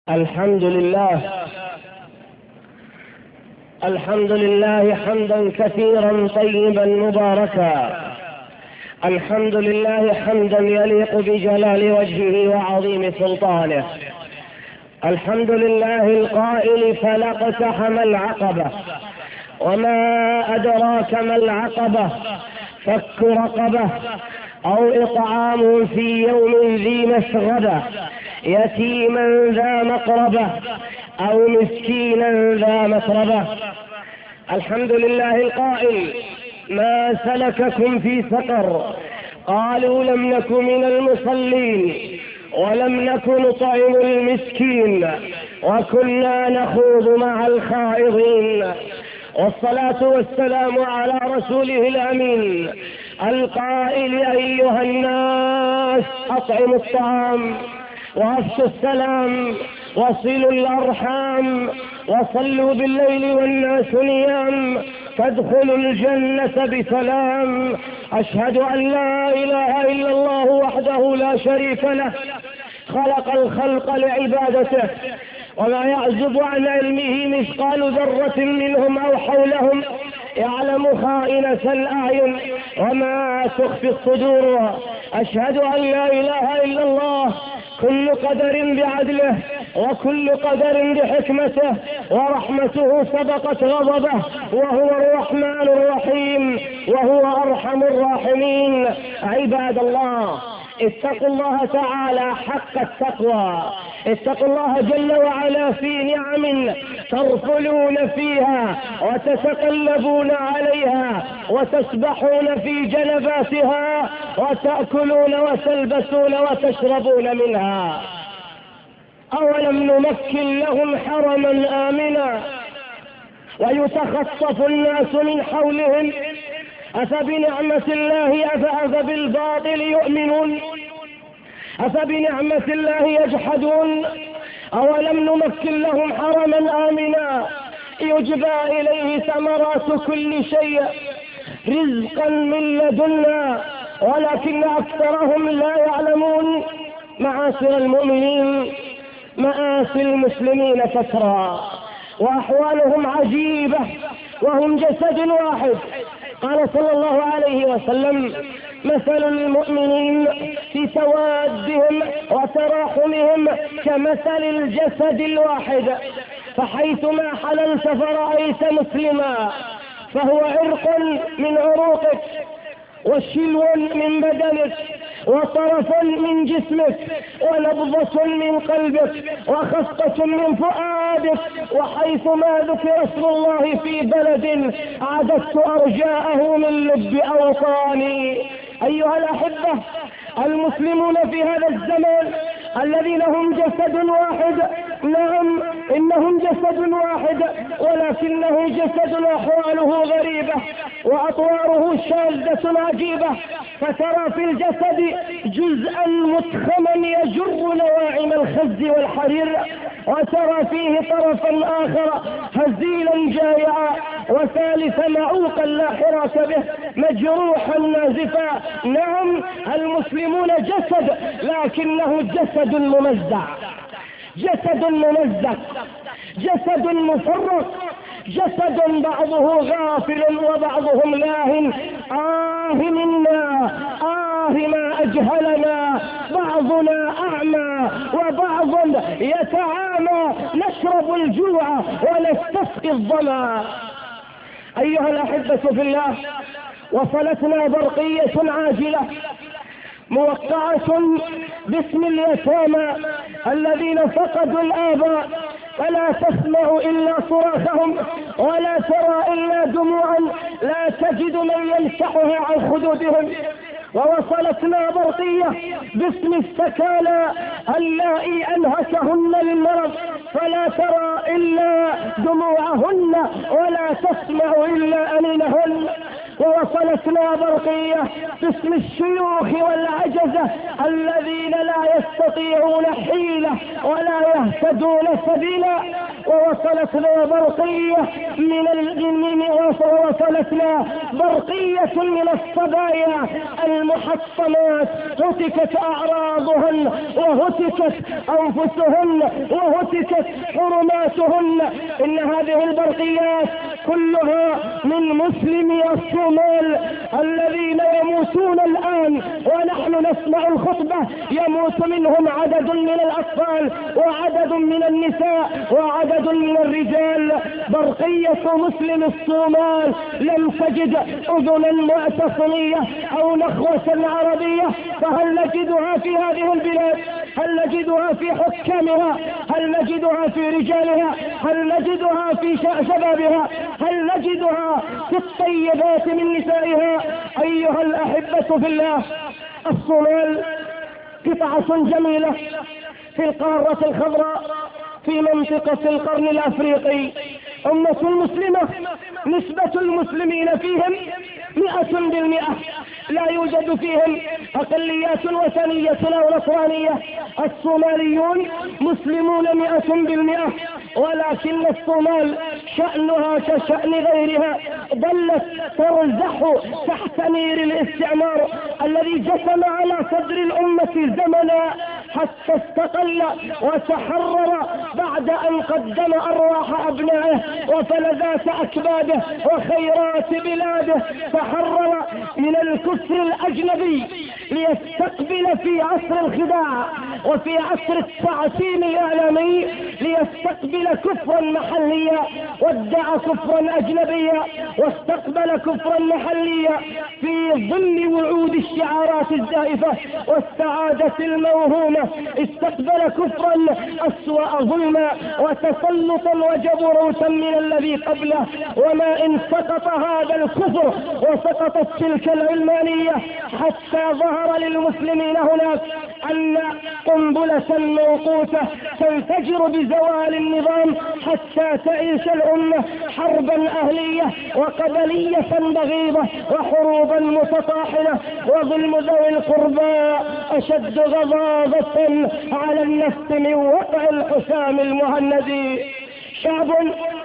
الحمد لله حمدا كثيرا طيبا مباركا. الحمد لله حمدا يليق بجلال وجهه وعظيم سلطانه. الحمد لله القائل فلا اقتحم العقبة وما أدراك ما العقبة فك رقبة أو إطعام في يوم ذي مسغبة يتيما ذا مقربة أو مسكينا ذا مسربة. الحمد لله القائل ما سلككم في سقر قالوا لم نك من المصلين ولم نك نطعم المسكين وكنا نخوض مع الخائضين. والصلاة والسلام على رسوله الأمين القائل أيها الناس أطعموا الطعام وأفشوا السلام وصلوا الأرحام وصلوا بالليل والناس نيام تدخلوا الجنة بسلام. أشهد أن لا إله إلا الله وحده لا شريك له خلق الخلق لعبادته وما يعزب عن علمه مثقال ذرة منهم أو حولهم يعلم خائنة الأعين وما تخفي الصدور. أشهد أن لا إله إلا الله كل قدر بعدله وكل قدر بحكمته ورحمته سبقت غضبه وهو الرحمن الرحيم وهو أرحم الراحمين. عباد الله اتقوا الله تعالى حق التقوى. اتقوا الله جل وعلا في نعم ترفلون فيها وتتقلبون عليها وتسبحون في جنباتها وتأكلون وتلبسون وتشربون منها. أولم نمكن لهم حرما آمنا ويتخطف الناس من حولهم أفبنعمة الله أفبالباطل يؤمنون أفبنعمة الله يجحدون. أولم نمكن لهم حرما آمنا يجبى إليه ثمرات كل شيء رزقا من لدنا ولكن أكثرهم لا يعلمون. معاشر المؤمنين مآسي المسلمين فترى وأحوالهم عجيبة وهم جسد واحد. قال صلى الله عليه وسلم مثل المؤمنين في توادهم وتراحمهم كمثل الجسد الواحد فحيثما حللت فرأيت مسلما فهو عرق من عروقك وشلو من بدنك وطرف من جسمك ونبضة من قلبك وخفقة من فؤادك وحيثما ذكر اسم الله في بلد عددت أرجاءه من لب أوطاني. أيها الأحبة المسلمون في هذا الزمان الذين هم جسد واحد، نعم إنهم جسد واحد ولكنه جسد أحواله غريبة وأطواره شاذة عجيبة. فترى في الجسد جزءا متخما يجر نواعم الخز والحرير وترى فيه طرفا آخر هزيلا جائعا وثالثا معوقا لا حراك به مجروحا نازفا. نعم المسلمون جسد لكنه جسد ممزع، جسد ممزق، جسد مفرق، جسد بعضه غافل وبعضهم لاهٍ. منا ما أجهلنا بعضنا أعمى وبعض يتعامى نشرب الجوع ونستسقي الظما. أيها الأحبة في الله وصلتنا برقية عاجلة موقعة باسم اليتامى الذين فقدوا الآباء فلا تسمع إلا صراخهم ولا ترى إلا دموعا لا تجد من يمسحها عن خدودهم. ووصلتنا برقية باسم السكالى اللائي أنهكهن للمرض فلا ترى إلا دموعهن ولا تسمع إلا أنينهن. ووصلتنا برقية باسم الشيوخ والعجزة الذين لا يستطيعون حيلة ولا يهتدون سبيلا، ووصلتنا برقية ووصلتنا برقية من الصبايا المحطمات هتكت أعراضهن وهتكت أنفسهن وهتكت حرماتهن. إن هذه البرقيات كلها من مسلمي الصومال الذين يموتون الآن ونحن نسمع الخطبة، يموت منهم عدد من الأطفال وعدد من النساء وعدد من الرجال. برقية مسلم الصومال لم تجد أذنا معتصمية أو نخوة عربية، فهل نجدها في هذه البلاد؟ هل نجدها في حكامها؟ هل نجدها في رجالها؟ هل نجدها في شبابها؟ هل نجدها في الطيبات من نسائها؟ أيها الأحبة في الله، الصومال قطعة جميلة في القارة الخضراء في منطقة القرن الأفريقي، أمة مسلمة نسبة المسلمين فيهم 100%، لا يوجد فيهم أقليات وثنية أو نصرانية. الصوماليون مسلمون 100%، ولكن الصومال شأنها كشأن غيرها، ظلت ترزح تحت نير الاستعمار الذي جثم على صدر الأمة زمنا حتى استقل وتحرر بعد أن قدم أرواح أبنائه وفلذات أكباده وخيرات بلاده. تحرر من الكفر الأجنبي ليستقبل في عصر الخداع وفي عصر التعتيم الإعلامي ليستقبل كفرا محليا، وادعى كفرا أجنبيا واستقبل كفرا محليا في ظل وعود الشعارات الزائفة والسعادة الموهومة. استقبل كفرا أسوأ ظلما وتسلطا وجبروتا من الذي قبله. وما إن سقط هذا الكفر وسقطت تلك العلمانية حتى ظهر للمسلمين هناك أن قنبلة موقوتة تنفجر بزوال النظام حتى تعيش الأمة حربا أهلية وقبلية بغيضة وحروبا متطاحنة، وظلم ذوي القربى أشد غضاضة على النفس من وقع الحسام المهندي. شعب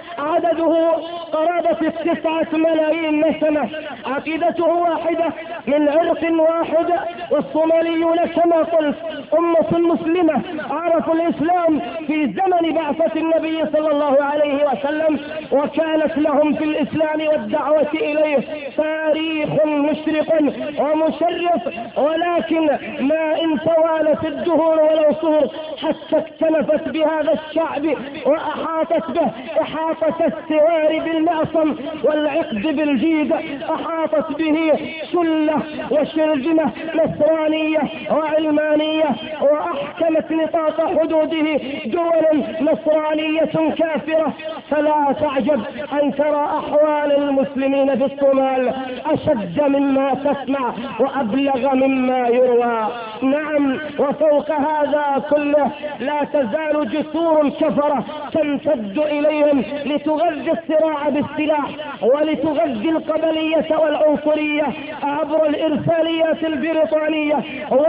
عدده قرابة 9 ملايين نسمة، عقيدته واحدة من عرق واحد، والصوماليون كما قلت أمة مسلمة عرفوا الإسلام في زمن بعثة النبي صلى الله عليه وسلم، وكانت لهم في الإسلام والدعوة إليه تاريخ مشرق ومشرف. ولكن ما إن توالت الدهور والعصور حتى اكتنفت بهذا الشعب وأحاطت به إحاطة السوار بالمعصم والعقد بالجيد، أحاطت به سلة وشرذمة نصرانية وعلمانية، وأحكمت نطاق حدوده دول نصرانية كافرة. فلا تعجب أن ترى أحوال المسلمين في الصومال أشد مما تسمع وأبلغ مما يروى. نعم، وفوق هذا كله لا تزال جسور كفرة تمتد إليهم لتغذي الصراع بالسلاح ولتغذي القبلية والعنصرية عبر الإرساليات البريطانية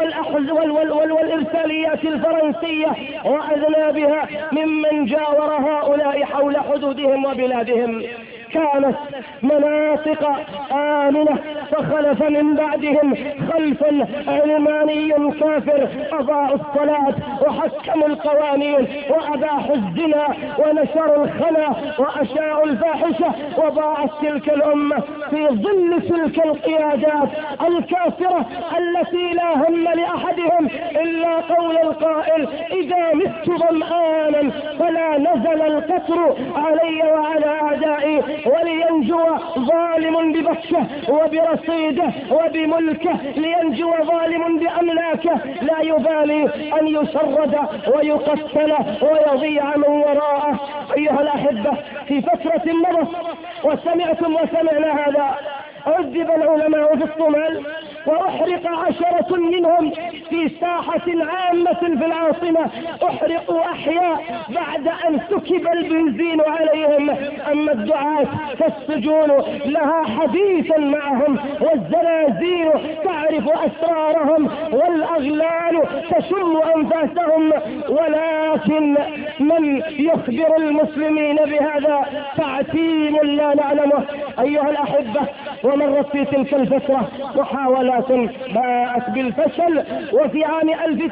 والإرساليات الفرنسية وأذنابها ممن جاور هؤلاء حول حدودهم وبلادهم. كانت مناطق آمنة فخلف من بعدهم خلف علماني كافر أضاعوا الصلاة وحكموا القوانين وأباحوا الزنا ونشروا الخنا وأشاعوا الفاحشة، وضاعت تلك الأمة في ظل تلك القيادات الكافرة التي لا هم لأحدهم إلا قول القائل: إذا مت ظمآنا فلا نزل القطر علي وعلى أعدائي، ولينجو ظالم ببطشه وبرصيده وبملكه، لينجو ظالم بأملاكه، لا يبالي أن يشرد ويقتل ويضيع من وراءه. أيها الأحبة، في فترة مضت وسمعتم وسمعنا هذا، عذب العلماء في الصومال وأحرق 10 منهم في ساحة عامة في العاصمة، أحرقوا أحياء بعد أن سكب البنزين عليهم. أما الدعاة فالسجون لها حديثا معهم، والزنازين تعرف أسرارهم، والأغلال تشم أنفاسهم، ولكن من يخبر المسلمين بهذا تعتيم لا نعلمه. أيها الأحبة، ومرت في تلك الفترة محاولات باءت بالفشل، وفي عام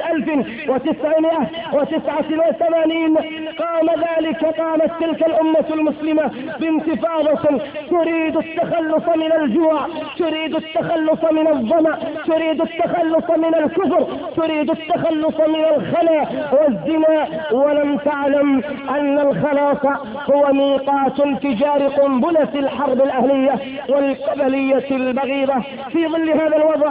1989 قامت تلك الأمة المسلمة بانتفاضة تريد التخلص من الجوع، تريد التخلص من الظمأ، تريد التخلص من الكفر، تريد التخلص من الخنا والزنا، ولم تعلم أن الخلاص هو ميقات انفجار قنبلة الحرب الأهلية والقبلية البغيضة. في ظل هذا الوضع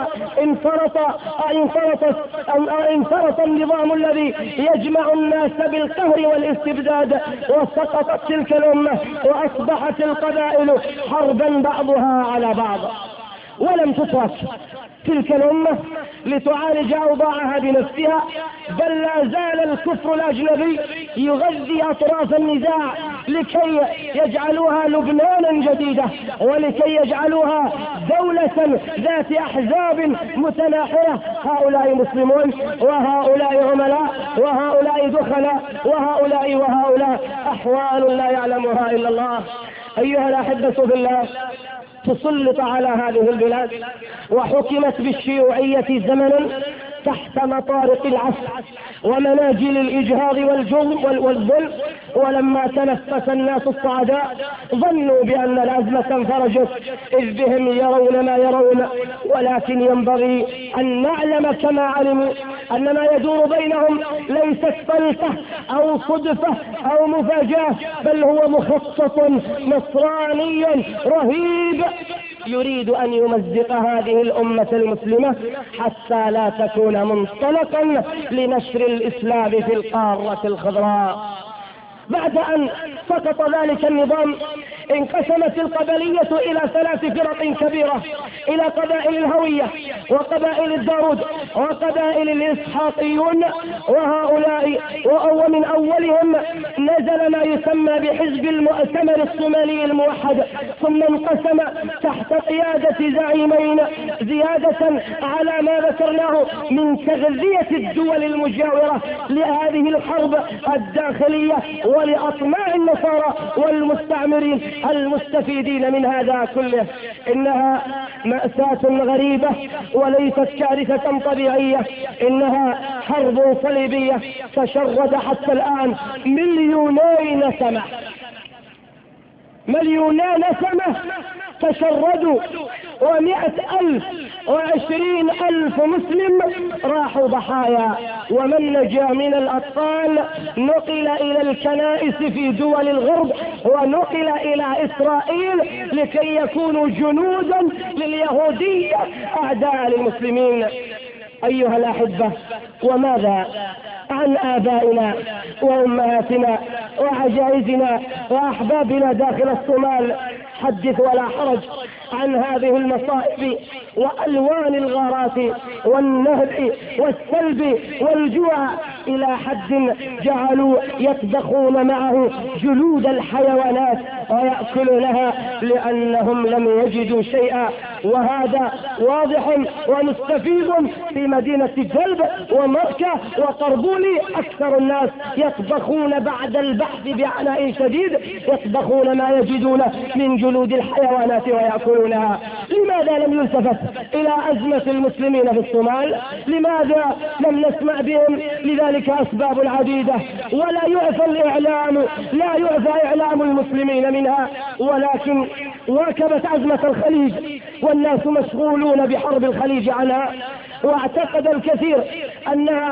انفرط النظام الذي يجمع الناس بالقهر والاستبداد، وسقطت تلك الأمة، وأصبحت القبائل حربا بعضها على بعض. ولم تترك تلك الأمة لتعالج أوضاعها بنفسها، بل لا زال الكفر الأجنبي يغذي أطراف النزاع لكي يجعلوها لبنانا جديدة، ولكي يجعلوها دولة ذات أحزاب متناحرة. هؤلاء مسلمون، وهؤلاء عملاء، وهؤلاء دخلاء، وهؤلاء أحوال لا يعلمها إلا الله. أيها الأحبة في الله، تسلط على هذه البلاد وحكمت بالشيوعية زمنا تحت مطارق العسل ومناجل الإجهاض والظلم، ولما تنفس الناس الصعداء ظنوا بأن الأزمة انفرجت، إذ بهم يرون ما يرون. ولكن ينبغي أن نعلم كما علموا أن ما يدور بينهم ليست فلسفة أو صدفة أو مفاجأة، بل هو مخطط نصراني رهيب يريد أن يمزق هذه الأمة المسلمة حتى لا تكون منطلقا لنشر الإسلام في القارة الخضراء. بعد أن سقط ذلك النظام انقسمت القبلية إلى 3 فرق كبيرة، إلى قبائل الهوية، وقبائل الدارود، وقبائل الإسحاقيون. وهؤلاء ومن أولهم نزل ما يسمى بحزب المؤتمر الصومالي الموحد، ثم انقسم تحت قيادة زعيمين زيادة على ما ذكرناه من تغذية الدول المجاورة لهذه الحرب الداخلية ولأطماع النصارى والمستعمرين المستفيدين من هذا كله. إنها مأساة غريبة وليست كارثة طبيعية، إنها حرب صليبية تشرد حتى الآن 2,000,000 نسمة، 2,000,000 نسمة تشردوا، و100,000 و20,000 مسلم راحوا ضحايا. ومن نجا من الأطفال نقل إلى الكنائس في دول الغرب، ونقل إلى إسرائيل لكي يكونوا جنودا لليهودية أعداء للمسلمين. أيها الأحبة، وماذا عن آبائنا وأمهاتنا وعجائزنا وأحبابنا داخل الصومال؟ حدث ولا حرج عن هذه المصائب وألوان الغارات والنهب والسلب والجوع، إلى حد جعلوا يطبخون معه جلود الحيوانات ويأكلونها لأنهم لم يجدوا شيئا. وهذا واضح ومستفيض في مدينة جلب ومكة وقربولي. أكثر الناس يطبخون بعد البحث بعناء شديد، يطبخون ما يجدون من جلود الحيوانات ويأكلونها. لماذا لم يلتفت إلى أزمة المسلمين في الصومال؟ لماذا لم نسمع بهم؟ لذلك أسباب عديدة، ولا يعفى الإعلام، لا يعفى إعلام المسلمين منها. ولكن واكبت أزمة الخليج والناس مشغولون بحرب الخليج عنها، واعتقد الكثير أنها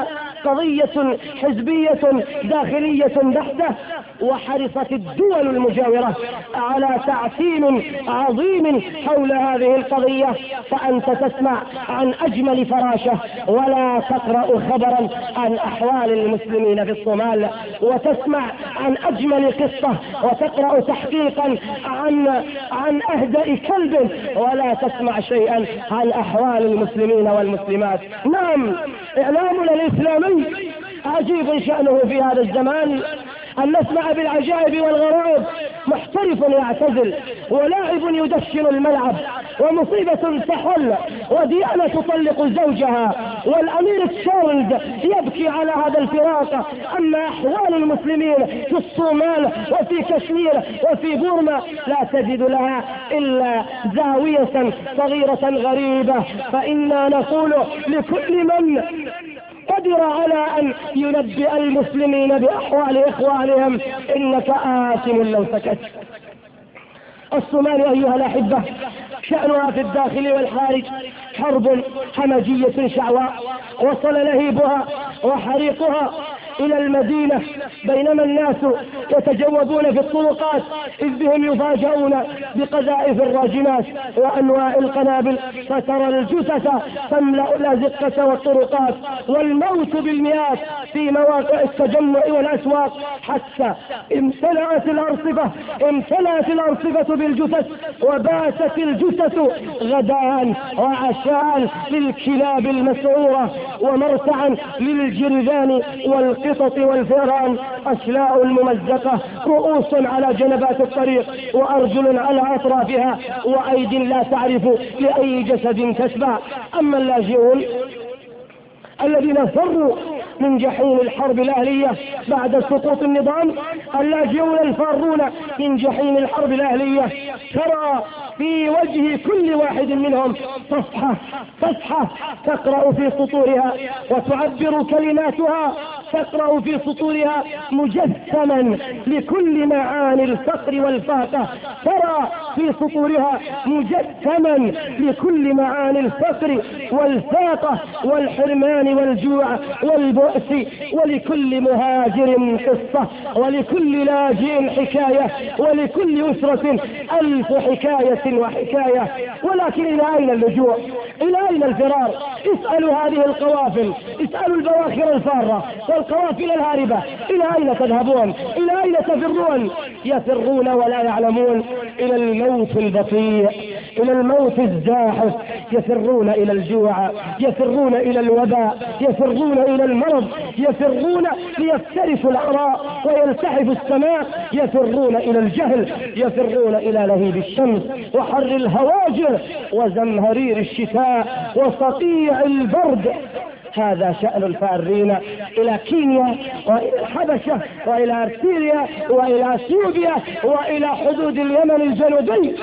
قضية حزبية داخلية بحتة، وحرصت الدول المجاورة على تعتيم عظيم حول هذه القضية، فأنت تسمع عن أجمل فراشة ولا تقرأ خبرا عن أحوال المسلمين في الصومال، وتسمع عن أجمل قصة وتقرأ تحقيقا عن أهدأ كلب ولا تسمع شيئا عن أحوال المسلمين والمسلمات. نعم، إعلامنا الإسلامي عجيب شأنه في هذا الزمان، أن نسمع بالعجائب والغرائب. محترف يعتزل، ولاعب يدشن الملعب، ومصيبة تحل، وديانة تطلق زوجها، والأمير تشارلز يبكي على هذا الفراق. أما أحوال المسلمين في الصومال وفي كشمير وفي بورما لا تجد لها إلا زاوية صغيرة غريبة. فإنا نقول لكل من قدر على أن ينبئ المسلمين بأحوال إخوانهم إنك آثم لو سكت. الصومال أيها الأحبة شأنها في الداخل والخارج حرب همجية شعواء، وصل لهيبها وحريقها إلى المدينة، بينما الناس يتجوبون في الطرقات إذ بهم يفاجؤون بقذائف الراجمات وأنواع القنابل، فترى الجثث تملأ الأزقة والطرقات، والموت بالمئات في مواقع التجمع والأسواق، حتى امتلأت الأرصفة بالجثث، وباتت الجثث غداء وعشاء للكلاب المسعورة ومرتعا للجرذان والقطط والفئران، أشلاء الممزقة، رؤوس على جنبات الطريق، وأرجل على أطرافها، وأيد لا تعرف لأي جسد تشبع. أما اللاجئون الذين فروا من جحيم الحرب الأهلية بعد سقوط النظام، اللاجئون الفارون من جحيم الحرب الأهلية، ترى في وجه كل واحد منهم صفحة تقرأ في سطورها وتعبر كلماتها، تقرأ في سطورها مجسما لكل معاني الفقر والفاقة، ترى في سطورها مجسما لكل معاني الفقر والفاقة والحرمان والجوع والبؤس، ولكل مهاجر قصة، ولكل لاجئ حكاية، ولكل أسرة ألف حكاية وحكاية. ولكن إلى أين اللجوء؟ إلى أين الفرار؟ اسألوا هذه القوافل، اسألوا البواخر الفارة والقوافل الهاربة، إلى أين تذهبون؟ إلى أين تفرون؟ يفرون ولا يعلمون، إلى الموت البطيء، إلى الموت الزاحف، يفرون إلى الجوع، يفرون إلى الوباء، يفرون إلى المرض، يفرون ليفترسوا العراء ويلتحفوا السماء، يفرون إلى الجهل، يفرون إلى لهيب الشمس وحر الهواجر وزمهرير الشتاء وصقيع البرد. هذا شأن الفارين إلى كينيا وإلى الحبشة وإلى أرسيليا وإلى اثيوبيا وإلى حدود اليمن الجنوبي.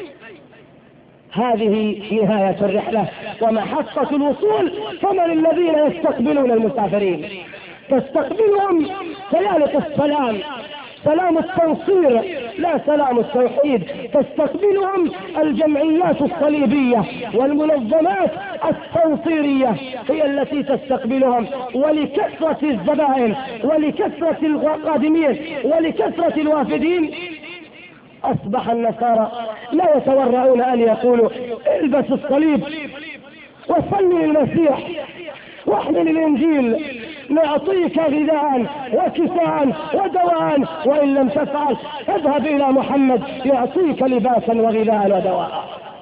هذه نهاية الرحلة ومحطة الوصول. فمن الذين يستقبلون المسافرين؟ تستقبلهم سيالة السلام، سلام التنصير لا سلام التوحيد. تستقبلهم الجمعيات الصليبية والمنظمات التنصيرية هي التي تستقبلهم، ولكثرة الزبائن ولكثرة القادمين ولكثرة الوافدين أصبح النصارى لا يتورعون أن يقولوا البس الصليب وصل للمسيح واحمل الإنجيل، نعطيك غذاء وكساء ودواء، وإن لم تفعل اذهب إلى محمد يعطيك لباسا وغذاء ودواء.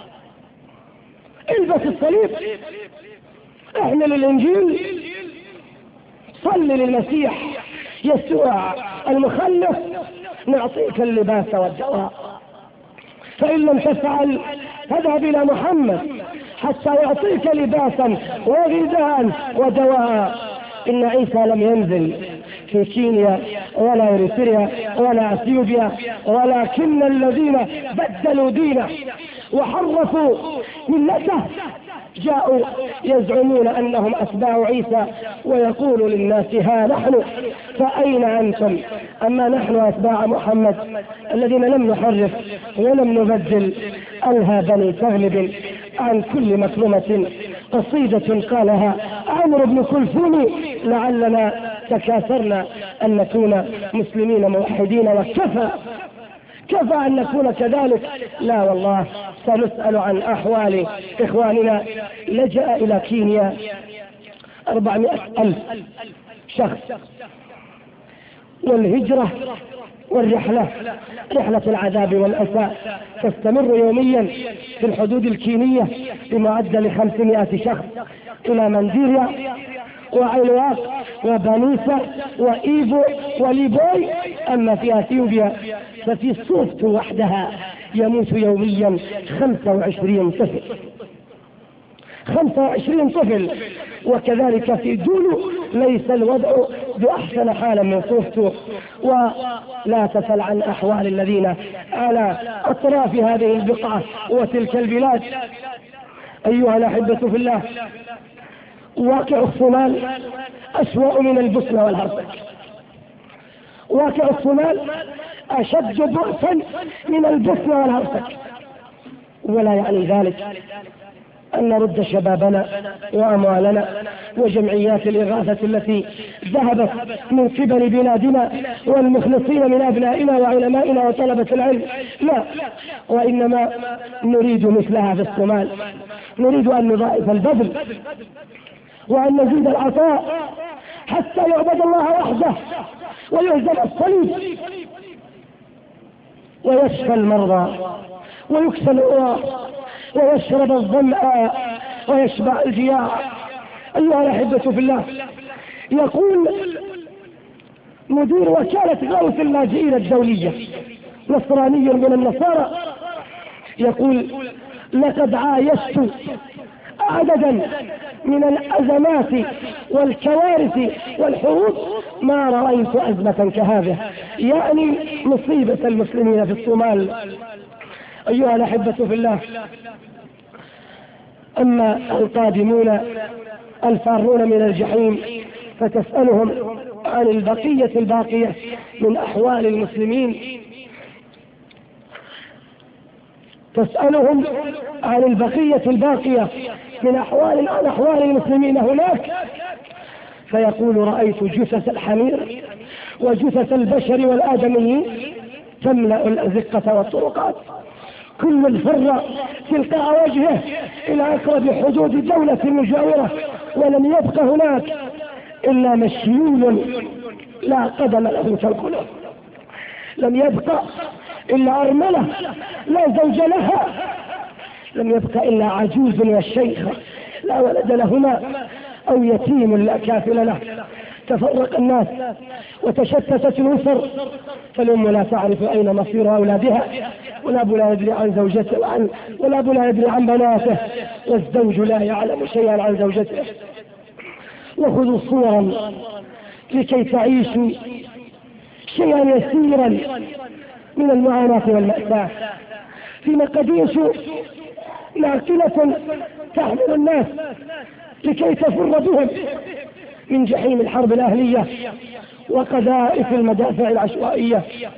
البس الصليب، احمل الإنجيل، صل للمسيح يسوع المخلص، نعطيك اللباس والدواء. فإن لم تفعل اذهب إلى محمد حتى يعطيك لباسا وغذاء ودواء. إن عيسى لم ينزل في كينيا ولا إريتريا ولا اثيوبيا، ولكن الذين بدلوا دينه وحرفوا ملته جاءوا يزعمون أنهم أتباع عيسى، ويقول للناس ها نحن فأين أنتم؟ أما نحن أتباع محمد الذين لم نحرف ولم نبدل. ألهى بني تغلب عن كل مكرمة قصيدة قالها عمرو بن كلثوم: لعلنا تكاثرنا أن نكون مسلمين موحدين، وكفى أن نكون كذلك. لا والله، سنسأل عن أحوال إخواننا. لجأ إلى كينيا 400,000 شخص، والهجرة والرحلة، رحلة العذاب والأسى، تستمر يوميا في الحدود الكينية بمعدل 500 شخص إلى منديريا وعلواق وبانيسا وإيفو وليبوي. أما في أثيوبيا ففي صوفت وحدها يموت يوميا 25 طفل، 25 طفل. وكذلك في دولو ليس الوضع بأحسن حالا من صوفته. ولا تسأل عن أحوال الذين على أطراف هذه البقعة وتلك البلاد. أيها الأحبة في الله، واقع الصومال أسوأ من البوسنة والهرسك. واقع الصومال أشد بؤسا من البوسنة والهرسك. ولا يعني ذلك أن نرد شبابنا وأموالنا وجمعيات الإغاثة التي ذهبت من قبل بلادنا والمخلصين من أبنائنا وعلمائنا وطلبة العلم، لا، وإنما نريد مثلها في الصومال. نريد أن نضاعف البذل وأن نزيد العطاء حتى يعبد الله وحده ويهزم الصليب ويشفى المرضى ويكسى العراة ويشرب الظمأ ويشبع الجياع. أيها الأحبة في الله، يقول مدير وكالة غوث اللاجئين الدولية، نصراني من النصارى، يقول: لقد عايشت عددا من الأزمات والكوارث والحروب ما رأيت أزمة كهذه، يعني مصيبة المسلمين في الصومال. أيها الأحبة في الله، أما القادمون الفارون من الجحيم فتسألهم عن البقية الباقية من أحوال المسلمين، تسألهم عن البقية الباقية من أحوال المسلمين هناك، فيقول: رأيت جثث الحمير وجثث البشر والآدميين تملأ الأزقة والطرقات، كل فر تلقاء وجهه إلى أقرب حدود دولة مجاورة، ولم يبق هناك إلا مشيول لا قدم له تنقله، لم يبق إلا أرملة لا زوج لها، لم يبق إلا عجوز والشيخة لا ولد لهما، أو يتيم لا كافل له. تفرق الناس وتشتتت الأسر، فالأم لا تعرف أين مصير أولادها، والأب لا يدري عن زوجته والأب لا يدري عن بناته، والزوج لا يعلم شيئا عن زوجته. وخذوا صورا لكي تعيشوا شيئا يسيرا من المعاناة والمأساة. في مقديش ناقلة تحمل الناس لكي تفر بهم من جحيم الحرب الأهلية وقذائف المدافع العشوائية.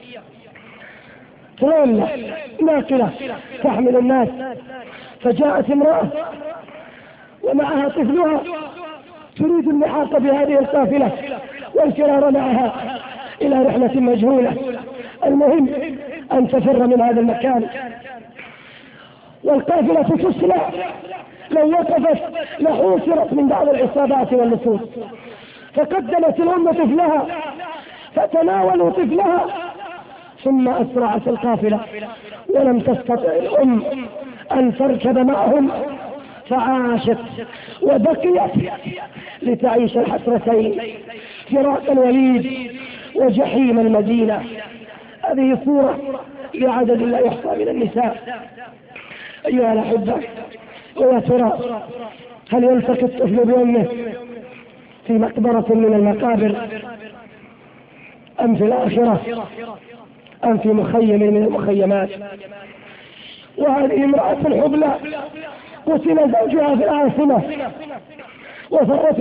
تولى ناقلة تحمل الناس، فجاءت امرأة ومعها طفلها تريد اللحاق بهذه القافلة والفرار معها إلى رحلة مجهولة. المهم أن تفر من هذا المكان، والقافلة تسلع، لو وقفت لحوصرت من بعض العصابات واللصوص. فقدمت الأم طفلها فتناولوا طفلها، ثم أسرعت القافلة، ولم تستطع الأم أن تركب معهم، فعاشت وبقيت لتعيش الحسرتين، فراق الوليد وجحيم المدينة. هذه صورة لعدد لا يحصى من النساء. أيها الأحبة، ويا ترى هل يلتقي الطفل بأمه في مقبرة من المقابر، أم في الآخرة، أم في مخيم من المخيمات؟ وهذه امرأة حبلى قتل زوجها في العاصمة وفرت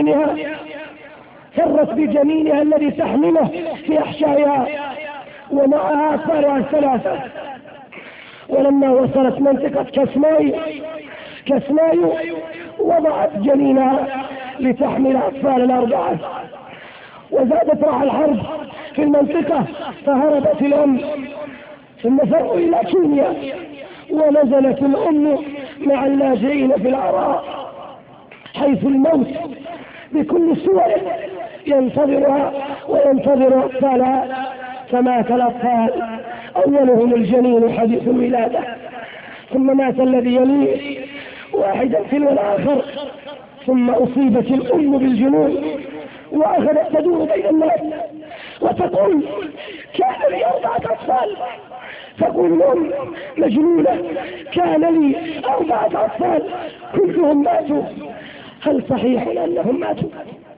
بجنينها الذي تحمله في أحشائها ومعها أطفالها الثلاثة. ولما وصلت منطقة كسماي وضعت جنينها لتحمل أطفال الأربعة، وزادت راح الحرب في المنطقة فهربت الأم، ثم فروا إلى كينيا ونزلت الأم مع اللاجئين في العراء، حيث الموت بكل صوره ينتظرها وينتظر أطفالها، فمات الأطفال أولهم الجنين حديث الولادة، ثم مات الذي يليه واحدا تلو الآخر، ثم أصيبت الأم بالجنون وأخذت تدور بين الناس وتقول كان لي 4 أطفال، تقول الأم مجنونة كان لي 4 أطفال كلهم ماتوا، هل صحيح أنهم ماتوا؟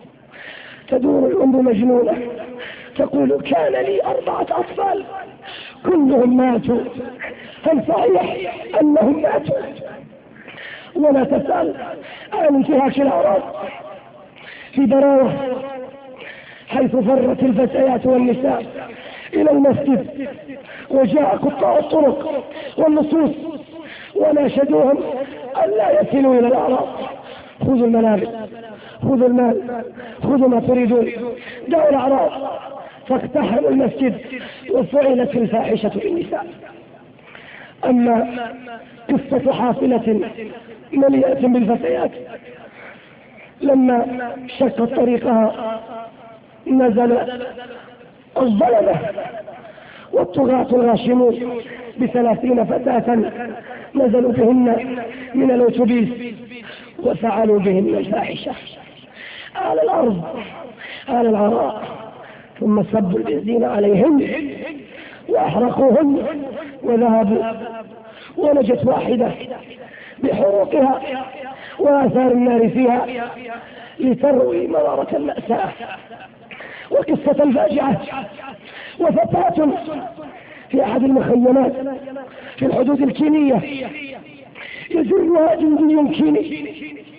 تدور الأم مجنونة تقول كان لي 4 أطفال كلهم ماتوا، هل صحيح أنهم ماتوا؟ ولا تسأل عن انتهاك الأعراض في براوة، حيث فرت الفتيات والنساء إلى المسجد، وجاء قطاع الطرق والنصوص وناشدوهم ألا يصلوا إلى الأعراض، خذوا الملابس، خذوا المال، خذوا ما تريدون، دعوا الأعراض، فاقتحموا المسجد وفعلت الفاحشة بالنساء. أما قصة حافلة مليئة بالفتيات لما شقت طريقها نزل الظلمة والطغاة الغاشمون ب30 فتاة نزلوا بهن من الأتوبيس وفعلوا بهن الفاحشة على الأرض على العراء، ثم صبوا البنزين عليهن وأحرقوهن وذهبوا، ونجت واحدة بحروقها وآثار النار فيها لتروي مرارة المأساة وقصة الفاجعة. وفتاة في أحد المخيمات في الحدود الكينية يجرها جندي كيني،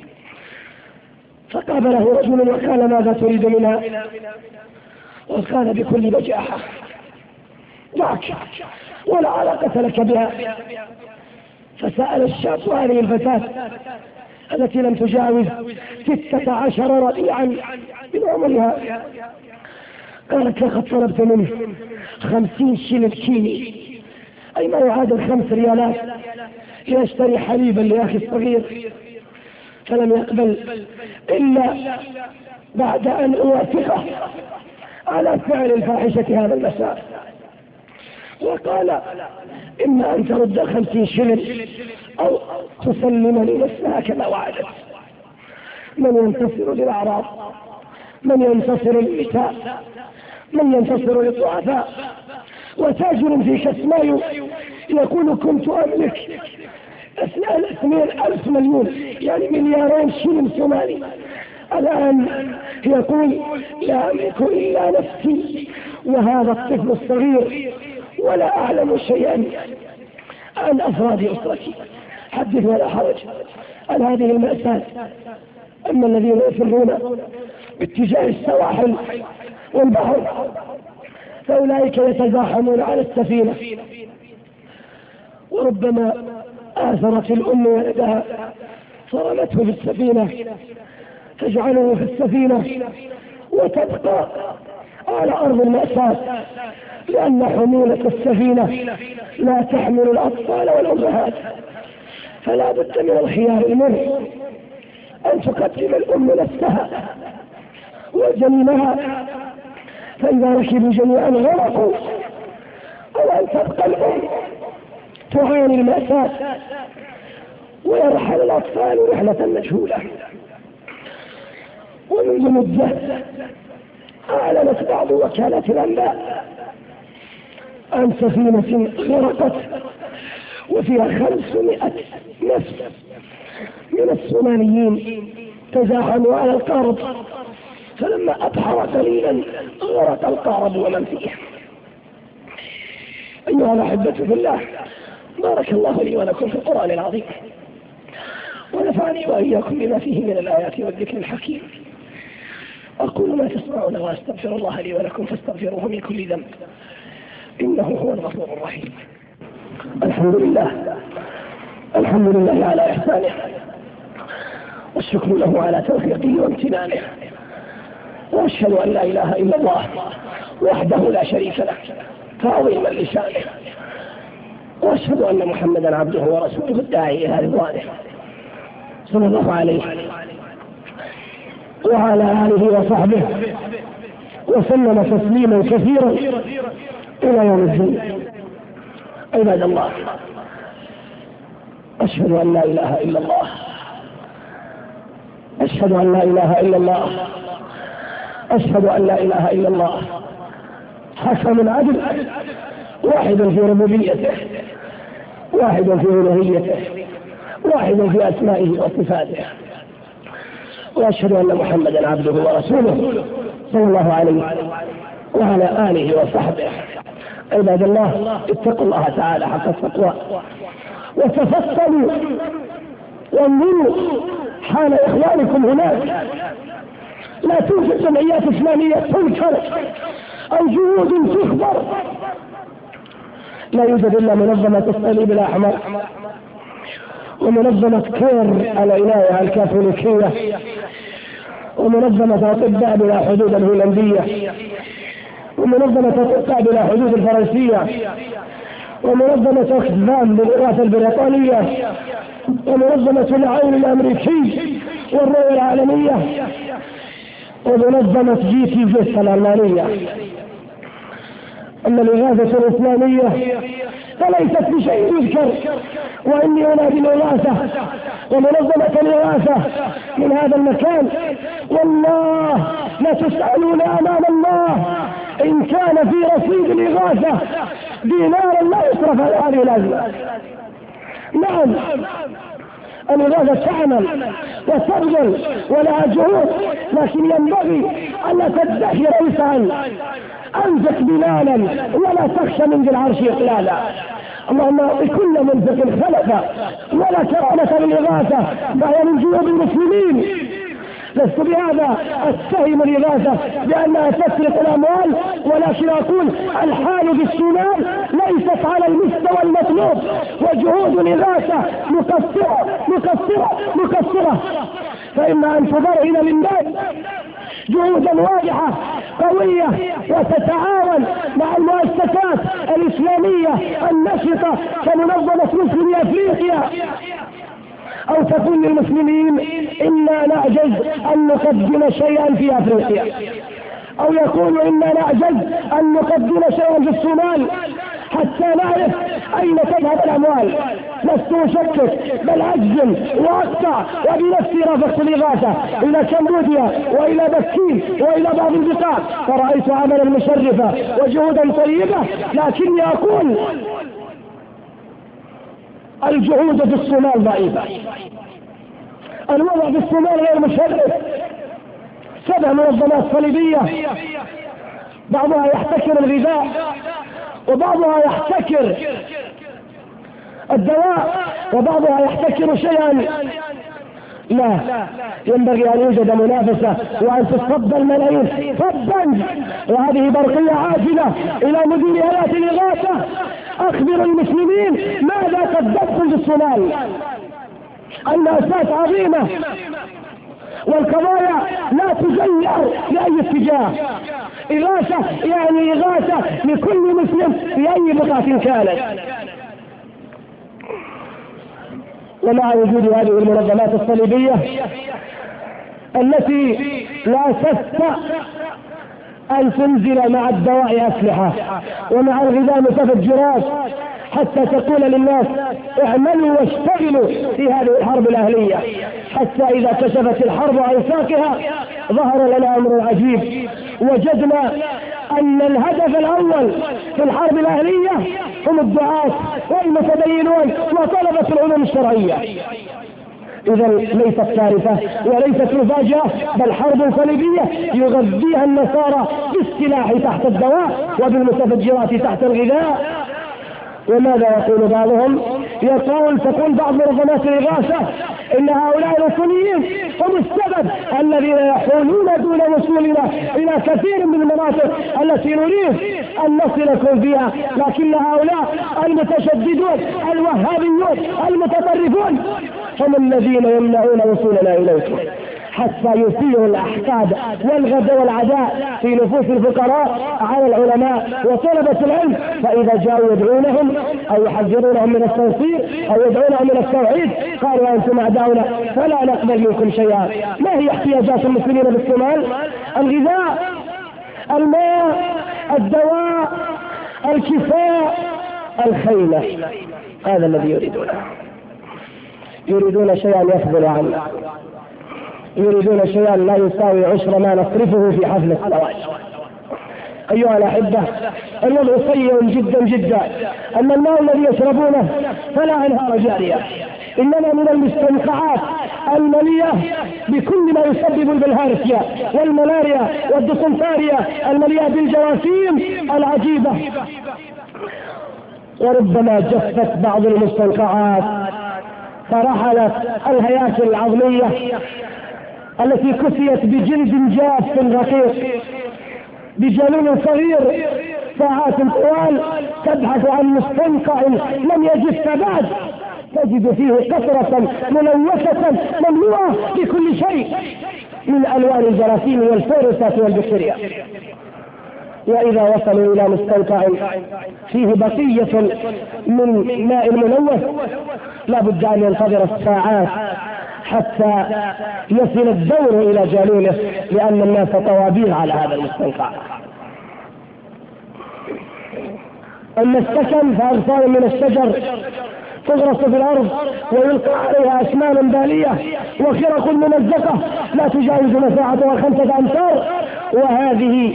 فقابله رجل وقال ماذا تريد منها؟ وقال بكل بجاحة دعك ولا علاقة لك بها. فسأل الشاب هذه الفتاة التي لم تجاوز 16 ربيعا من عمرها، قالت لقد طلبت منه 50 شيلن كيني، أي ما يعادل 5 ريالات، ليشتري حليبا لأخي الصغير، فلم يقبل إلا بعد أن أوافقه على فعل الفاحشة هذا المساء، وقال إما أن ترد 50 شيلن أو تسلمني نفسها كما وعدت. من ينتصر للأعراض؟ من ينتصر للنساء؟ من ينتصر للضعفاء؟ وتاجر في كسمايو يقول كنت أملك 2,000 مليون، يعني 2 مليار شيلن سومالي، الآن يقول لا أملك إلا نفسي وهذا الطفل الصغير، ولا أعلم شيئا عن أفراد أسرتي. حدث ولا حرج عن هذه المأساة. أما الذين يفرون باتجاه السواحل والبحر فأولئك يتزاحمون على السفينة، وربما آثرت الأم ولدها فرمته في السفينة تجعله في السفينة وتبقى على أرض المأساة، لأن حمولة السفينة لا تحمل الأطفال والأمهات، فلا بد من الخيار المر أن تقدم الأم نفسها وجنينها، فإذا ركبوا جميعا غرقوا، أو أن تبقى الأم تعاني المأساة ويرحل الأطفال رحلة مجهولة. ومنذ مدة أعلنت بعض وكالات الأنباء عن سفينة غرقت وفيها 500 نفس من الصوماليين تزاحموا على القارب، فلما أبحر قليلا غرق القارب ومن فيه. أيها الأحبة في الله، بارك الله لي ولكم في القرآن العظيم، ونفعني وإياكم بما فيه من الآيات والذكر الحكيم. أقول ما تسمعون وأستغفر الله لي ولكم فاستغفروه من كل ذنب إنه هو الغفور الرحيم. الحمد لله، الحمد لله على إحسانه، والشكر له على توفيقه وامتنانه، وأشهد أن لا إله إلا الله وحده لا شريك له تعظيما لشانه، وأشهد أن محمدا عبده ورسوله الداعي إلى رضوانه صلى الله عليه وعلى آله وصحبه وسلم تسليما كثيرا إلى يوم الدين. عباد الله، أشهد أن لا إله إلا الله، أشهد أن لا إله إلا الله، أشهد أن لا إله إلا الله حكم عدل، واحد في ربوبيته، واحد في ألوهيته، واحد في أسمائه وصفاته، وأشهد أن محمدا عبده ورسوله صلى الله عليه وعلى آله وصحبه. عباد الله، اتقوا الله تعالى حق التقوى وتفصلوا وانظروا حال إخوانكم هناك. لا توجد جمعيات إسلامية تنكر أو جهود تخبر، لا يوجد إلا منظمة الصليب الأحمر ومنظمة كير العناية الكاثوليكية ومنظمة أطباء بلا حدود الهولندية ومنظمة أطباء بلا حدود الفرنسية ومنظمة أكسفام بالإغاثة البريطانية ومنظمة العون الأمريكي والرؤية العالمية ومنظمة GTZ الألمانية. أما الإغاثة الإسلامية فليست بشيء يذكر، وإني أنادي الإغاثة ومنظمة الإغاثة من هذا المكان، والله لتسألون أمام الله إن كان في رصيد الإغاثة دينارا لا يصرف على هذه الأزمة. نعم، الإغاثة تعمل وتبذل ولها جهود، لكن ينبغي أن تدخر وسعا. أنفق بلالا ولا تخشى من ذي العرش إقلالا. اللهم اعط كل منفق خلفا ولا كرامة بالإغاثة، فهي من جيوب المسلمين. لست بهذا اتهم الإغاثة بأنها تسرق الأموال، ولكن أقول الحال في السودان ليست على المستوى المطلوب، وجهود الإغاثة مقصرة، فإما أن تبرهن للناس جهودا واضحة قوية وتتعاون مع المؤسسات الإسلامية النشطة كمنظمة مسلمي أفريقيا، أو تقول للمسلمين إنا نعجز أن نقدم شيئا في أفريقيا، أو يقول إنا نعجز أن نقدم شيئا في الصومال حتى نعرف أين تذهب الأموال. لست أشكك بل أجزم وأقطع، وبنفسي رافقت الإغاثة إلى كمبوديا وإلى بكين وإلى بعض البقاع، فرأيت عملا مشرفا وجهودا طيبة، لكني أقول الجهود في الصومال ضعيفة، الوضع في الصومال غير مشرف. 7 منظمات صليبية، بعضها يحتكر الغذاء وبعضها يحتكر الدواء وبعضها يحتكر شيئا. لا، ينبغي أن يوجد منافسة وأن تصب الملايين صبا. وهذه برقية عاجلة إلى مدير هيئة الإغاثة، أخبر المسلمين ماذا قدمتم في الصومال. المأساة عظيمة والقضايا لا تغير لأي اتجاه. إغاثة يعني إغاثة لكل مسلم في أي بقعة كانت. ومع وجود هذه المنظمات الصليبية التي لا تستطيع أن تنزل مع الدواء أسلحة ومع الغذاء متفجرات حتى تقول للناس اعملوا واشتغلوا في هذه الحرب الأهلية، حتى إذا كشفت الحرب عن ساقها ظهر لنا أمر عجيب. وجدنا أن الهدف الأول في الحرب الأهلية هم الدعاة والمتدينون وطلبة العلوم الشرعية. إذا ليست كارثة وليست مفاجأة، بل حرب صليبية يغذيها النصارى بالسلاح تحت الدواء وبالمتفجرات تحت الغذاء. وماذا يقول بعضهم؟ تقول بعض منظمات الإغاثة إن هؤلاء الوثنيين هم السبب الذين يحولون دون وصولنا إلى كثير من المناطق التي نريد أن نصلكم فيها، لكن هؤلاء المتشددون الوهابيون المتطرفون هم الذين يمنعون وصولنا إليكم، حتى يثيروا الأحقاد والغد والعداء في نفوس الفقراء على العلماء وطلبة العلم، فإذا جاءوا يدعونهم أو يحذرونهم من التنصير أو يدعونهم من التوحيد قالوا أنتم أعداؤنا فلا نقبل منكم شيئا. ما هي احتياجات المسلمين بالشمال؟ الغذاء، الماء، الدواء، الكفاء، الخيمة، هذا الذي يريدونه. يريدون شيئا يفضل عنه، يريدون شيئا لا يساوي عشر ما نصرفه في حفل الزواج. أيها الأحبة، الوضع سيء جدا جدا. أما الماء الذي يشربونه فلا أنهار جارية، إنما من المستنقعات المليئة بكل ما يسبب البلهارسيا والملاريا والديسنتريا، المليئة بالجراثيم العجيبة. وربما جفت بعض المستنقعات فرحلت الهياكل العظمية التي كسيت بجلد جاف رقيق بجنون صغير ساعات طوال تبحث عن مستنقع لم يجف بعد، تجد فيه قطرة ملوثة مملوءة بكل شيء من ألوان الجراثيم والفيروسات والبكتيريا. وإذا وصلوا إلى مستنقع فيه بقية من ماء ملوث لا بد أن ينتظر الساعات حتى يصل الدور إلى جالونه، لأن الناس طوابير على هذا المستنقع. أما السكن فأغصان من الشجر تغرس في الأرض ويلقى عليها أسنان بالية وخرق ممزقة لا تجاوز مساحتها 5 أمتار، وهذه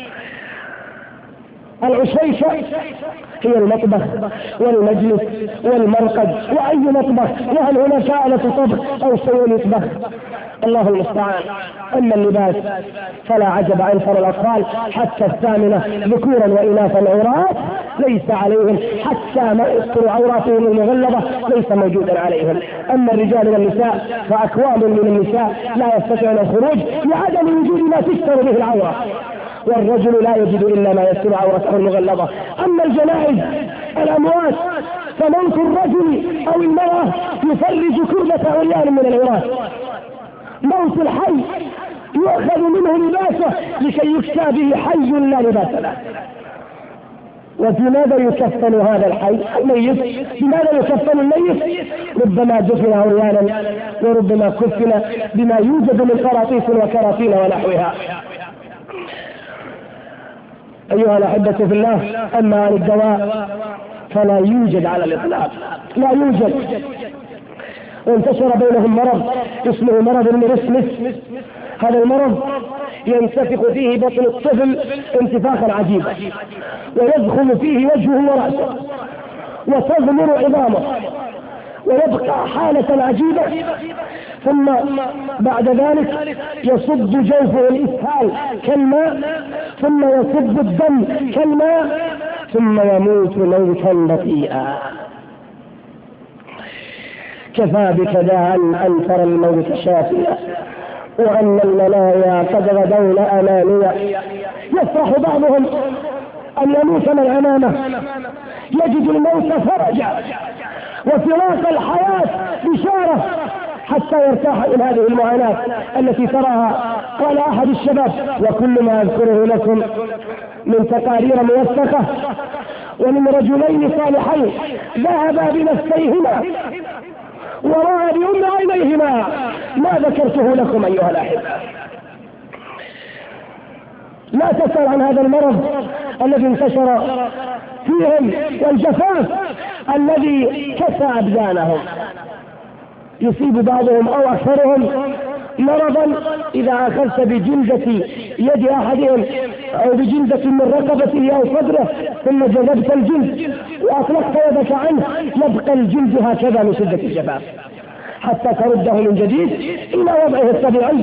العشيشة هي المطبخ والمجلس والمرقد وأي مطبخ، وهل هناك آلة طبخ أو شيء يطبخ؟ الله المستعان. أما اللباس فلا عجب أن ترى الأطفال حتى 8 ذكورا وإناثا عورات ليس عليهم، حتى ما يستر عوراتهم المغلظة ليس موجودا عليهم. أما الرجال والنساء فأكوام من النساء لا يستطيعون الخروج لعدم وجود ما تستر به العورة، والرجل لا يجد إلا ما يستر عورته المغلظة. أما الجنائز الأموات فموت الرجل أو المرأة يفرج كربة عريان من العراة. موت الحي يؤخذ منه لباسه لكي يكسى به حي لا لباس له. وفي ماذا يكفن هذا الحي الميت؟ بماذا يكفن الميت؟ ربما دفن عريانا وربما كفن بما يوجد من قراطيس وكراتين ونحوها. أيها الأحبة في الله، أما عن الدواء فلا يوجد على الإطلاق، لا يوجد. وانتشر بينهم مرض اسمه مرض الميرسمس. هذا المرض ينتفخ فيه بطن الطفل انتفاخا عجيبا، ويدخل فيه وجهه ورأسه وتضمر عظامه ويبقى حالة عجيبة، ثم بعد ذلك يصب جوفه الإسهال كالماء، ثم يصب الدم كالماء، ثم يموت موتا بطيئا. كفى بك داعا أن ترى الموت شافيا وأن المنايا قد غدون أمانيا. يفرح بعضهم أن يموت من أمامه، يجد الموت فرجا وفراق الحياة بشارة حتى يرتاح من هذه المعاناة التي تراها. قال أحد الشباب: وكل ما أذكره لكم من تقارير موثقة ومن رجلين صالحين ذهبا بنفسيهما ورأى بأم عينيهما ما ذكرته لكم أيها الأحبة. لا تسأل عن هذا المرض الذي انتشر فيهم والجفاف الذي كسى أبدانهم. يصيب بعضهم أو أكثرهم مرضا إذا أخذت بجلدة يد أحدهم أو بجلدة من رقبته أو صدره ثم جذبت الجلد وأطلقت يدك عنه يبقى الجلد هكذا من شدة الجفاف حتى ترده من جديد إلى وضعه الطبيعي.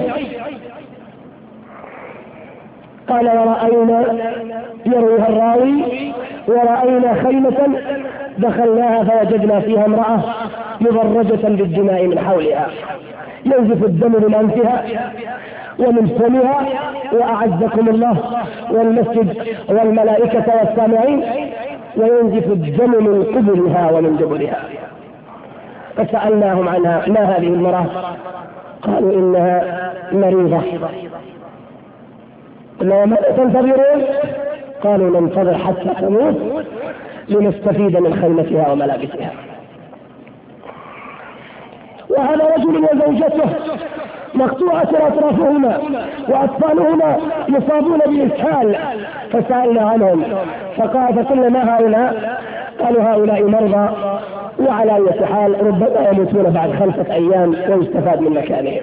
قال: ورأينا، يرويها الراوي: ورأينا خيمة دخلناها فوجدنا فيها امرأة مبرجة بالدماء من حولها، ينزف الدم من أنفها ومن فمها، وأعزكم الله والمسجد والملائكة والسامعين، وينزف الدم من قبلها ومن دبرها. فسألناهم عنها: ما هذه المرأة؟ قالوا: إنها مريضة. قلنا: وماذا تنتظرون؟ قالوا: ننتظر حتى تموت لنستفيد من خيمتها وملابسها. وهذا رجل وزوجته مقطوعة أطرافهما وأطفالهما يصابون بإسهال، فسألنا عنهم فقلنا: ما هؤلاء؟ قالوا: هؤلاء مرضى، وعلى أي حال ربما يموتون بعد 5 أيام ويستفاد من مكانهم.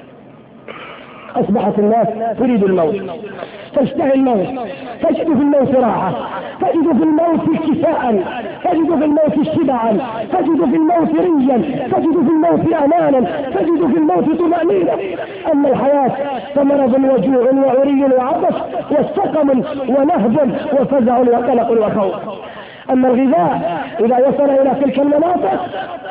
أصبحت الناس تريد الموت، تشتهي الموت، تجد في الموت راحة، تجد في الموت كفاء، تجد في الموت شبعا، تجد في الموت ريا، تجد في الموت أمانا، تجد في الموت طمأنينة. أما الحياة فمرض وجوع وعري وعطش وسقم ونهب وفزع وقلق وخوف. أما الغذاء إذا وصل إلى تلك المناطق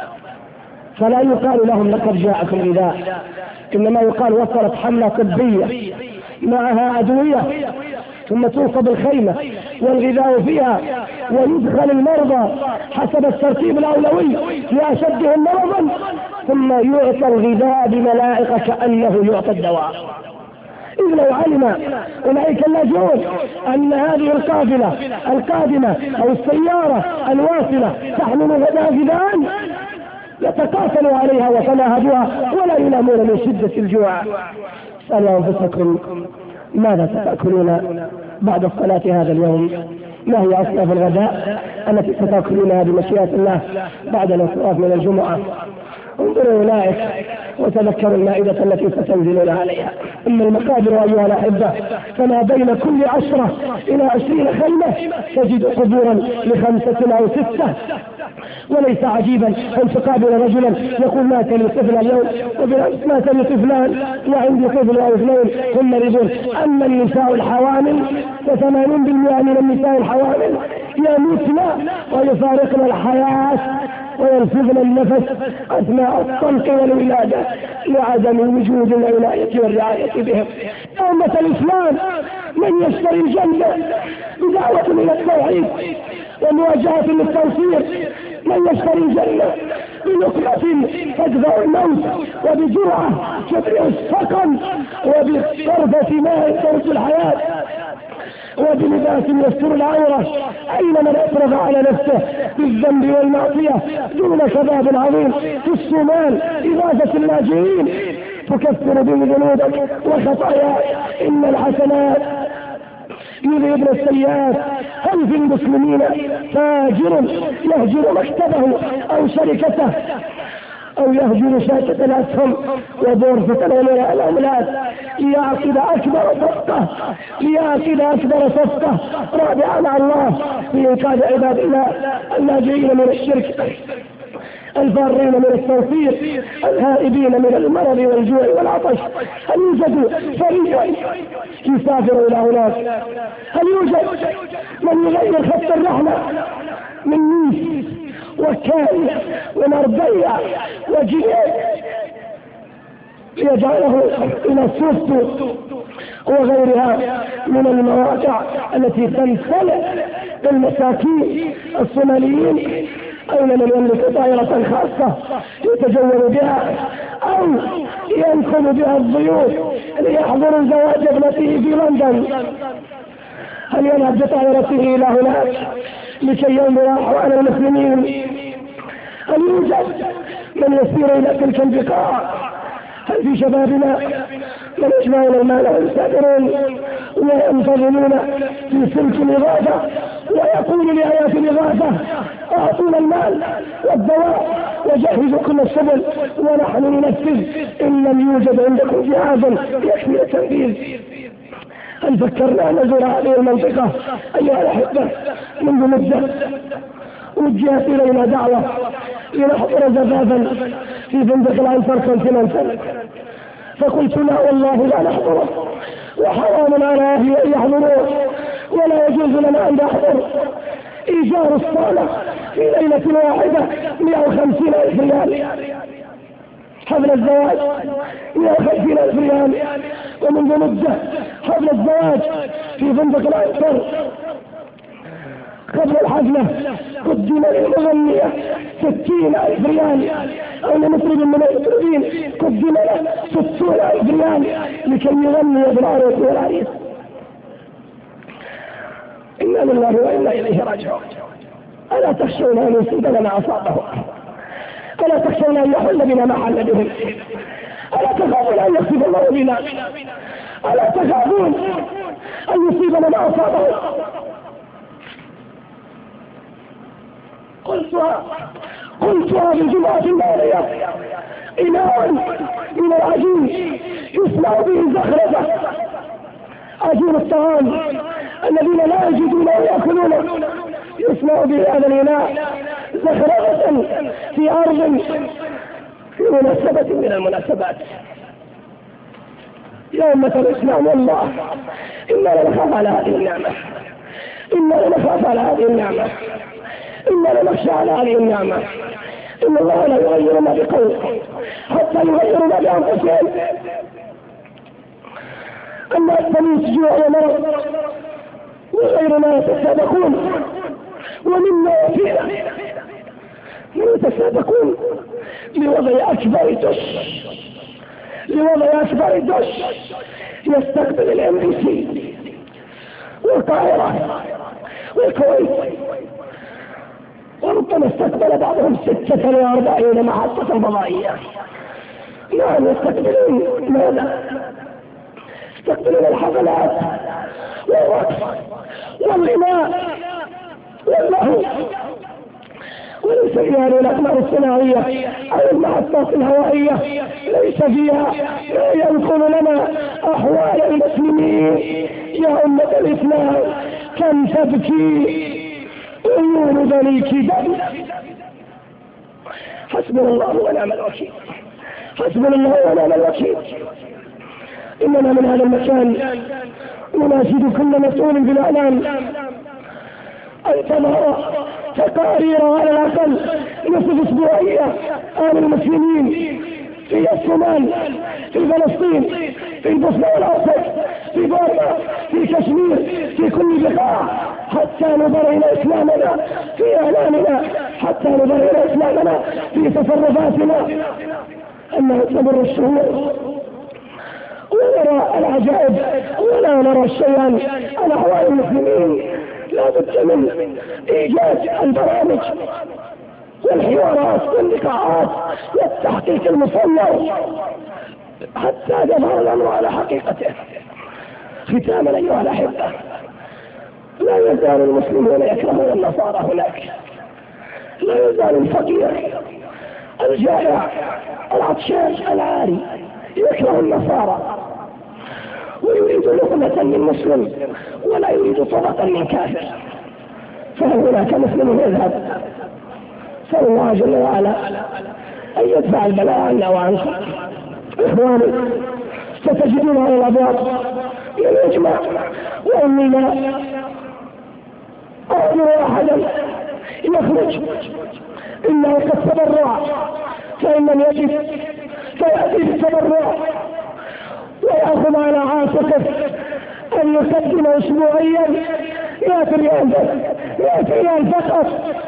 فلا يقال لهم: لقد جاءكم غذاء، إنما يقال: وصلت حملة طبية معها أدوية، ثم توصب الخيمة والغذاء فيها، ويدخل المرضى حسب الترتيب الأولوي لأشدهم مرضا، ثم يعطى الغذاء بملائكة كأنه يعطى الدواء. إذ لو علم أولئك اللاجئون أن هذه القافلة القادمة أو السيارة الواصلة تحمل غذاء يتقاتلوا عليها وتناهبوها ولا ينامون من شدة الجوع. سألوا أنفسكم: ماذا ستأكلون بعد الصلاة هذا اليوم؟ ما هي أصناف الغداء التي ستأكلونها بمشيئة الله بعد الانصراف من الجمعة؟ انظروا أولئك وتذكروا المائدة التي ستنزلون عليها. أما المقابر أيها الأحبة فما بين كل 10 إلى 20 خيمة تجد قبورا ل5 أو 6. وليس عجيبا أن تقابل رجلا يقول: مات لي طفل اليوم، وبالأمس مات لي طفلان، وعندي طفل أو 2 هم مريضون. أما النساء الحوامل ف80% من النساء الحوامل يموتن ويفارقن الحياة وينفذن النفس أثناء الطلق والولادة لعدم وجود العناية والرعاية بهم. أمة الإسلام من يشتري الجنة بدعوة إلى التوحيد ومواجهة للتنصير، من يشتري الجنة بنقمة تدفع الموت، وبجرعة تبرئ السقم، وبطرفة ماء ترد الحياة، وبلباس يستر العورة. أين من أسرف على نفسه بالذنب والمعصية دون شباب عظيم في الصومال إغاثة اللاجئين تكفر به ذنوبك وخطاياك؟ إن الحسنات يذهبن السيئات. هل في المسلمين فاجر يهجر مكتبه أو شركته أو يهجر شاكة الأسهم وبورصة العملات ليعقد أكبر صفقة رابعة مع الله في إنقاذ عباد الله اللاجئين من الشرك، الفارين من التوفيق، الهائبين من المرض والجوع والعطش. هل يوجد فريق يسافر إلى هناك؟ هل يوجد من يغير خط الرحلة من نيس وكان ومربيع وجنين ليجعله إلى صوت وغيرها من المواقع التي تنسلق بالمساكين الصوماليين؟ أين من يملك طائرة خاصة يتجول بها أو ينقل بها الضيوف ليحضروا زواج ابنته في لندن؟ هل يذهب بطائرته إلى هناك لكي ينظر أحوال المسلمين؟ هل يوجد من يسير إلى تلك البقاع؟ هل في شبابنا من يجمعون المال ويسافرون وينتظرون في سلك الإغاثة ويقول لآيات الإغاثة: أعطونا المال والدواء وجهزوا كل السبل ونحن ننفذ إن لم يوجد عندكم جهازا يكفي التنفيذ؟ هل فكرنا أن نزور هذه المنطقة أيها الأحبة؟ منذ مدة وجهت إلينا دعوة لنحضر زفافا في فندق الأنصار كونتيننتال، فقلت: لا والله لا نحضره، وحرام على أهلي أن يحضروه، ولا يجوز لنا أن نحضر. إيجار الصالة في ليلة واحدة 150,000 ريال، حفل الزواج 150,000 ريال. ومنذ مدة حفل الزواج في فندق الأنصار قبل الحفلة قدم للمغنية 60,000 ريال أو لمطرب من المطربين قدم له 60,000 ريال لكي يغني بالعروس والعريس. إنا لله وإنا إليه راجعون. ألا تخشون أن يصيبنا ما أصابهم؟ ألا تخشون أن يحل بنا ما حل بهم؟ ألا تخافون أن يخسف الله بنا؟ ألا تخافون أن يصيبنا ما أصابهم؟ قلتها في الجمعة الماضية: إناء من العجين يصنع به زخرفة، عجين الطعام الذين لا يجدون ويأكلون، يصنع به هذا الإناء زخرفة في أرض في مناسبة من المناسبات. يا أمة الإسلام، والله إننا نخاف على هذه النعمة، إننا نخاف على هذه النعمة، إننا نخشى على هذه النعمة. إن الله لا يغير ما بقوم حتى يغيروا ما بأنفسهم. أما التمييز جوع ومرض وغيرنا يتسابقون، ومنا وفينا يتسابقون لوضع أكبر دش يستقبل الMBC والقاهرة والكويت، وربما استقبل بعضهم 46 محطة فضائية. نعم، يستقبلون ماذا؟ يستقبلون الحفلات والرقص والغناء واللهو، وليس فيها الأقمار الصناعية أو المحطات الهوائية، ليس فيها ما ينقل لنا أحوال المسلمين. يا أمة الإسلام، كم تبكي عيون بني كدم. حسبنا الله ونعم الوكيل، حسبنا الله ونعم الوكيل. إننا من هذا المكان نناشد كل مسؤول بالإعلام أن تظهر تقارير على الأقل نصف أسبوعية عن المسلمين في الصومال، في فلسطين، في البوسنة والهرسك، في بورما، في كشمير، في كل بقاع، حتى نظر إلى إسلامنا في إعلامنا، حتى نظر إلى إسلامنا في تصرفاتنا. أنه تمر الشهور ونرى العجائب ولا نرى شيئا على أحوال المسلمين. لا بد من إيجاد البرامج والحوارات واللقاءات والتحقيق المصور حتى يظهر الأمر على حقيقته. ختاما أيها الأحبة، لا يزال المسلمون يكرهون النصارى هناك، لا يزال الفقير الجائع العطشان العاري يكره النصارى، ويريد لقمة من مسلم ولا يريد طبقا من كافر. فهل هناك مسلم يذهب؟ سأل الله جل وعلا أن يدفع البلاء عنا وعنكم. إخواني، ستجدون على الأبواب من يجمع، وإني لا أعذر أحدا يخرج إنه قد تبرع، فإن لم يجد فيأتي بالتبرع ويأخذ على عاتقه أن يقدم أسبوعيا 100 ريال بس، 100 ريال فقط.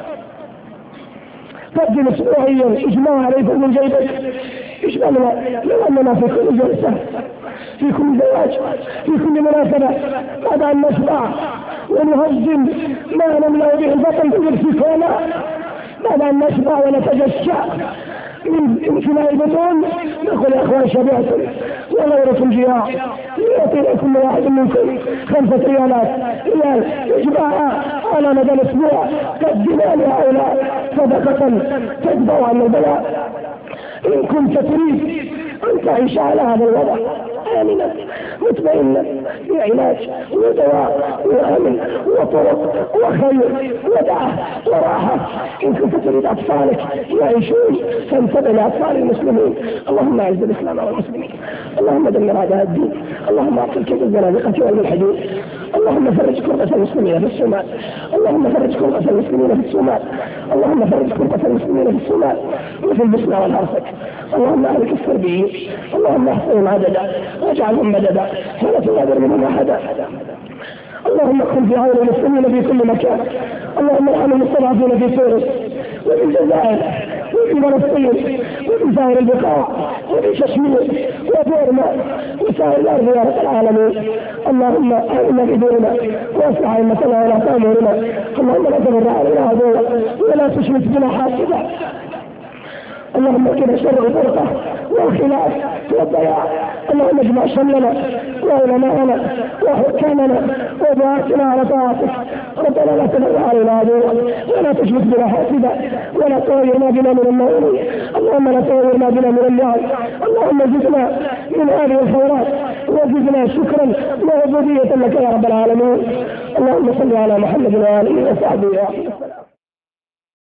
قدم أسبوعيا، اجمع عليكم من جيبك، اجمعنا لو أننا في كل جلسة، في كل زواج، في كل مناسبة، بعد أن نشبع ونهزم ما نملأ به البطن بالسكونة، بعد أن نشبع ونتجشع من امتلاء البطون، نقول يا اخوان شبعتم وغيركم جياع، يعطينا كل واحد منكم 5 ريال يجمعها على مدى الاسبوع. قدموا لهؤلاء صدقة تدفع عن البلاء. إن كنت تريد أن تعيش على هذا الوضع آمنا مطمئنا بعلاج ودواء وأمن وطرق وخير ودعة وراحة، إن كنت تريد أطفالك يعيشون فانتبه لأطفال المسلمين. اللهم أعز الإسلام والمسلمين، اللهم دمر أعداء الدين، اللهم أعطل كيد الزنادقة والملحدين، اللهم فرج كربة المسلمين في الصومال، اللهم فرج كربة المسلمين في الصومال، اللهم فرج كربة المسلمين في الصومال وفي البوسنة والهرسك، اللهم أهلك السربيين، اللهم احصهم عددا واجعلهم مددا ولا تغادر منهم أحدا. اللهم اكن في عون المسلمين في كل مكان، اللهم ارحم المستضعفين في تونس وفي الجزائر وفي فلسطين وفي سائر البقاع وفي كشمير وبورما وسائر الارض يا رب العالمين. اللهم اعنا بدوننا واصلح ائمتنا ولا تامرنا. اللهم لا تضر علينا عدوا ولا تشمت بنا حاسدا. اللهم اكفنا شر الفرقه والخلاف والضياع. اللهم اجمع شملنا وعلماءنا وحكامنا ودعاتنا على طاعتك. ربنا لا تضر علينا عدوا ولا تشمت بنا حاسدا ولا تغيرنا بنا من المؤمنين. اللهم لا تغيرنا بنا من اللعن. اللهم زدنا من هذه الخيرات وزدنا شكرا وعبودية لك يا رب العالمين. اللهم صل على محمد وآله وصحبه.